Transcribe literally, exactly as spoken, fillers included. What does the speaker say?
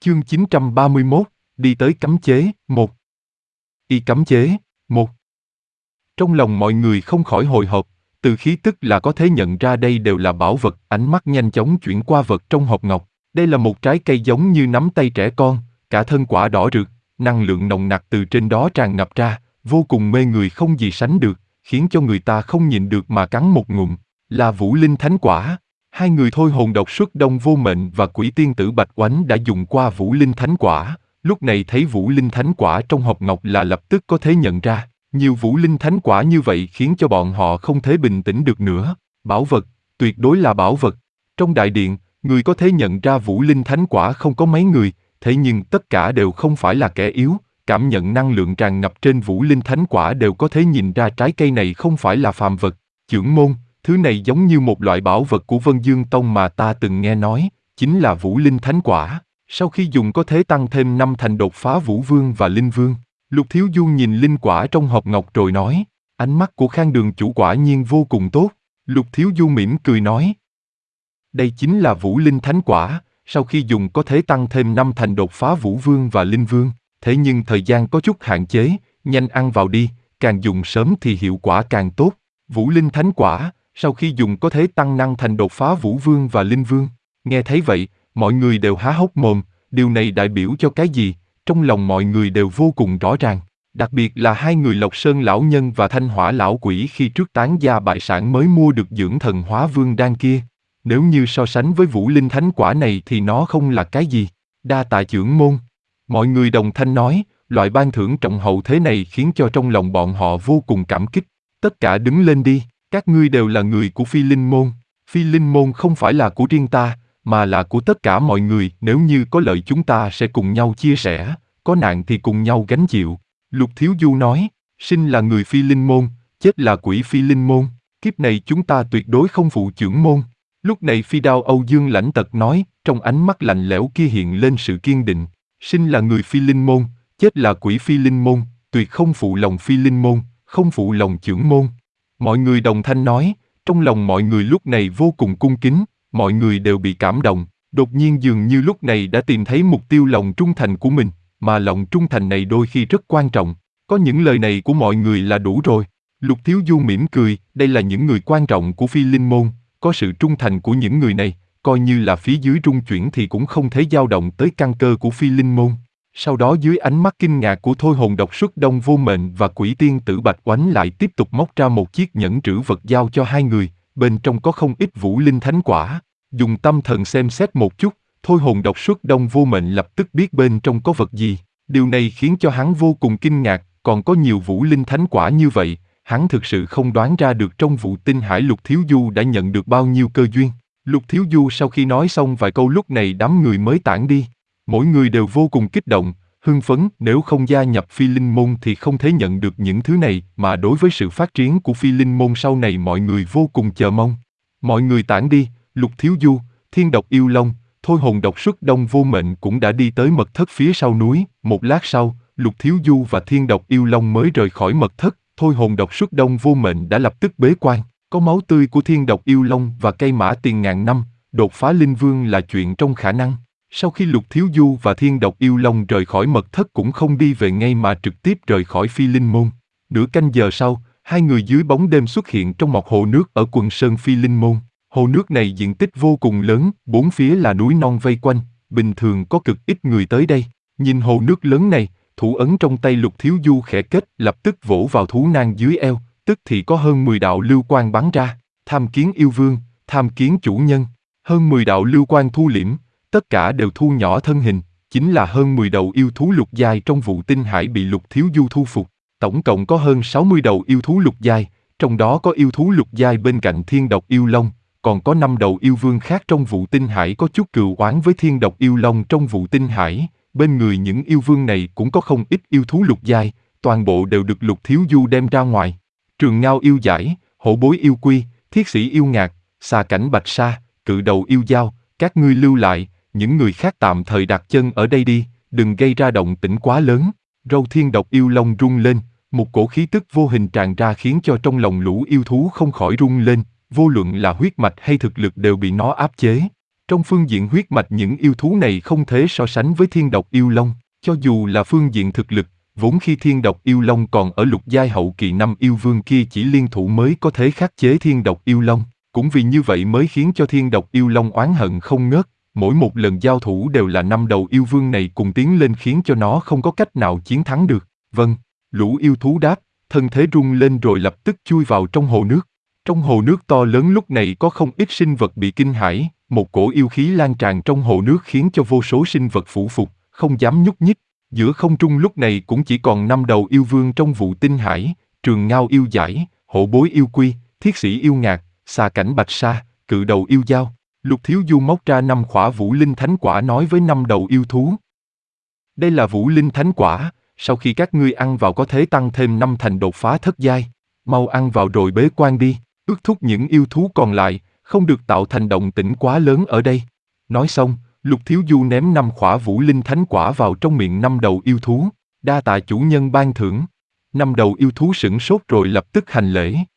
Chương chín trăm ba mươi mốt, đi tới cấm chế, một. Y cấm chế, một. Trong lòng mọi người không khỏi hồi hộp, từ khí tức là có thể nhận ra đây đều là bảo vật, ánh mắt nhanh chóng chuyển qua vật trong hộp ngọc. Đây là một trái cây giống như nắm tay trẻ con, cả thân quả đỏ rực, năng lượng nồng nặc từ trên đó tràn ngập ra, vô cùng mê người không gì sánh được, khiến cho người ta không nhịn được mà cắn một ngụm, là Vũ Linh Thánh Quả. Hai người thôi hồn độc xuất Đông Vô Mệnh và Quỷ Tiên Tử Bạch Oánh đã dùng qua Vũ Linh Thánh Quả, lúc này thấy Vũ Linh Thánh Quả trong hộp ngọc là lập tức có thể nhận ra, nhiều Vũ Linh Thánh Quả như vậy khiến cho bọn họ không thể bình tĩnh được nữa. Bảo vật, tuyệt đối là bảo vật. Trong đại điện, người có thể nhận ra Vũ Linh Thánh Quả không có mấy người, thế nhưng tất cả đều không phải là kẻ yếu, cảm nhận năng lượng tràn ngập trên Vũ Linh Thánh Quả đều có thể nhìn ra trái cây này không phải là phàm vật. Chưởng môn, thứ này giống như một loại bảo vật của Vân Dương Tông mà ta từng nghe nói, chính là Vũ Linh Thánh Quả. Sau khi dùng có thể tăng thêm năm thành đột phá Vũ Vương và Linh Vương. Lục Thiếu Du nhìn linh quả trong hộp ngọc rồi nói, ánh mắt của Khang Đường chủ quả nhiên vô cùng tốt. Lục Thiếu Du mỉm cười nói, đây chính là Vũ Linh Thánh Quả, sau khi dùng có thể tăng thêm năm thành đột phá Vũ Vương và Linh Vương, thế nhưng thời gian có chút hạn chế, nhanh ăn vào đi, càng dùng sớm thì hiệu quả càng tốt. Vũ Linh Thánh Quả, sau khi dùng có thể tăng năng thành đột phá Vũ Vương và Linh Vương. Nghe thấy vậy, mọi người đều há hốc mồm, điều này đại biểu cho cái gì? Trong lòng mọi người đều vô cùng rõ ràng, đặc biệt là hai người Lộc Sơn lão nhân và Thanh Hỏa lão quỷ khi trước tán gia bại sản mới mua được dưỡng thần hóa vương đan kia. Nếu như so sánh với Vũ Linh Thánh Quả này thì nó không là cái gì. Đa tạ chưởng môn. Mọi người đồng thanh nói, loại ban thưởng trọng hậu thế này khiến cho trong lòng bọn họ vô cùng cảm kích. Tất cả đứng lên đi, các ngươi đều là người của Phi Linh môn. Phi Linh môn không phải là của riêng ta, mà là của tất cả mọi người, nếu như có lợi chúng ta sẽ cùng nhau chia sẻ, có nạn thì cùng nhau gánh chịu. Lục Thiếu Du nói, sinh là người Phi Linh môn, chết là quỷ Phi Linh môn, kiếp này chúng ta tuyệt đối không phụ chưởng môn. Lúc này Phi Đao Âu Dương Lãnh Tật nói, trong ánh mắt lạnh lẽo kia hiện lên sự kiên định, sinh là người Phi Linh môn, chết là quỷ Phi Linh môn, tuyệt không phụ lòng Phi Linh môn, không phụ lòng chưởng môn. Mọi người đồng thanh nói, trong lòng mọi người lúc này vô cùng cung kính, mọi người đều bị cảm động, đột nhiên dường như lúc này đã tìm thấy mục tiêu lòng trung thành của mình, mà lòng trung thành này đôi khi rất quan trọng, có những lời này của mọi người là đủ rồi. Lục Thiếu Du mỉm cười, đây là những người quan trọng của Phi Linh môn, có sự trung thành của những người này, coi như là phía dưới rung chuyển thì cũng không thể dao động tới căn cơ của Phi Linh môn. Sau đó dưới ánh mắt kinh ngạc của thôi hồn độc xuất Đông Vô Mệnh và Quỷ Tiên Tử Bạch Oánh lại tiếp tục móc ra một chiếc nhẫn trữ vật giao cho hai người, bên trong có không ít Vũ Linh Thánh Quả. Dùng tâm thần xem xét một chút, thôi hồn độc xuất Đông Vô Mệnh lập tức biết bên trong có vật gì. Điều này khiến cho hắn vô cùng kinh ngạc, còn có nhiều Vũ Linh Thánh Quả như vậy, hắn thực sự không đoán ra được trong vụ tinh hải Lục Thiếu Du đã nhận được bao nhiêu cơ duyên. Lục Thiếu Du sau khi nói xong vài câu lúc này đám người mới tản đi. Mỗi người đều vô cùng kích động, hưng phấn, nếu không gia nhập Phi Linh môn thì không thể nhận được những thứ này, mà đối với sự phát triển của Phi Linh môn sau này mọi người vô cùng chờ mong. Mọi người tản đi, Lục Thiếu Du, Thiên Độc Yêu Long, thôi hồn độc xuất Đông Vô Mệnh cũng đã đi tới mật thất phía sau núi. Một lát sau, Lục Thiếu Du và Thiên Độc Yêu Long mới rời khỏi mật thất, thôi hồn độc xuất Đông Vô Mệnh đã lập tức bế quan. Có máu tươi của Thiên Độc Yêu Long và cây mã tiền ngàn năm, đột phá Linh Vương là chuyện trong khả năng. Sau khi Lục Thiếu Du và Thiên Độc Yêu Long rời khỏi mật thất cũng không đi về ngay mà trực tiếp rời khỏi Phi Linh môn. Nửa canh giờ sau, hai người dưới bóng đêm xuất hiện trong một hồ nước ở quần sơn Phi Linh môn. Hồ nước này diện tích vô cùng lớn, bốn phía là núi non vây quanh, bình thường có cực ít người tới đây. Nhìn hồ nước lớn này, thủ ấn trong tay Lục Thiếu Du khẽ kết, lập tức vỗ vào thú nang dưới eo, tức thì có hơn mười đạo lưu quang bắn ra. Tham kiến yêu vương, tham kiến chủ nhân. Hơn mười đạo lưu quang thu liễm, tất cả đều thu nhỏ thân hình, chính là hơn mười đầu yêu thú lục giai trong vụ tinh hải bị Lục Thiếu Du thu phục. Tổng cộng có hơn sáu mươi đầu yêu thú lục giai, trong đó có yêu thú lục giai bên cạnh Thiên Độc Yêu Long, còn có năm đầu yêu vương khác trong vụ tinh hải có chút cừu oán với Thiên Độc Yêu Long trong vụ tinh hải. Bên người những yêu vương này cũng có không ít yêu thú lục giai, toàn bộ đều được Lục Thiếu Du đem ra ngoài. Trường Ngao yêu giải, hổ bối yêu quy, thiết sĩ yêu ngạc, xà cảnh bạch sa, cự đầu yêu dao, các ngươi lưu lại, những người khác tạm thời đặt chân ở đây đi, đừng gây ra động tĩnh quá lớn. Râu Thiên Độc Yêu Long rung lên, một cổ khí tức vô hình tràn ra khiến cho trong lòng lũ yêu thú không khỏi rung lên, vô luận là huyết mạch hay thực lực đều bị nó áp chế. Trong phương diện huyết mạch những yêu thú này không thể so sánh với thiên độc yêu long, cho dù là phương diện thực lực, vốn khi thiên độc yêu long còn ở lục giai hậu kỳ năm yêu vương kia chỉ liên thủ mới có thể khắc chế thiên độc yêu long, cũng vì như vậy mới khiến cho thiên độc yêu long oán hận không ngớt, mỗi một lần giao thủ đều là năm đầu yêu vương này cùng tiến lên khiến cho nó không có cách nào chiến thắng được. Vâng, lũ yêu thú đáp, thân thế rung lên rồi lập tức chui vào trong hồ nước. Trong hồ nước to lớn lúc này có không ít sinh vật bị kinh hãi, một cổ yêu khí lan tràn trong hồ nước khiến cho vô số sinh vật phủ phục, không dám nhúc nhích. Giữa không trung lúc này cũng chỉ còn năm đầu yêu vương trong vụ tinh hải, trường ngao yêu giải, hổ bối yêu quy, thiết sĩ yêu ngạc, xà cảnh bạch sa, cự đầu yêu dao. Lục Thiếu Du móc ra năm khỏa vũ linh thánh quả nói với năm đầu yêu thú. Đây là vũ linh thánh quả, sau khi các ngươi ăn vào có thể tăng thêm năm thành đột phá thất giai. Mau ăn vào rồi bế quan đi, ước thúc những yêu thú còn lại, không được tạo thành động tĩnh quá lớn ở đây. Nói xong, Lục Thiếu Du ném năm khỏa vũ linh thánh quả vào trong miệng năm đầu yêu thú, đa tạ chủ nhân ban thưởng. Năm đầu yêu thú sửng sốt rồi lập tức hành lễ.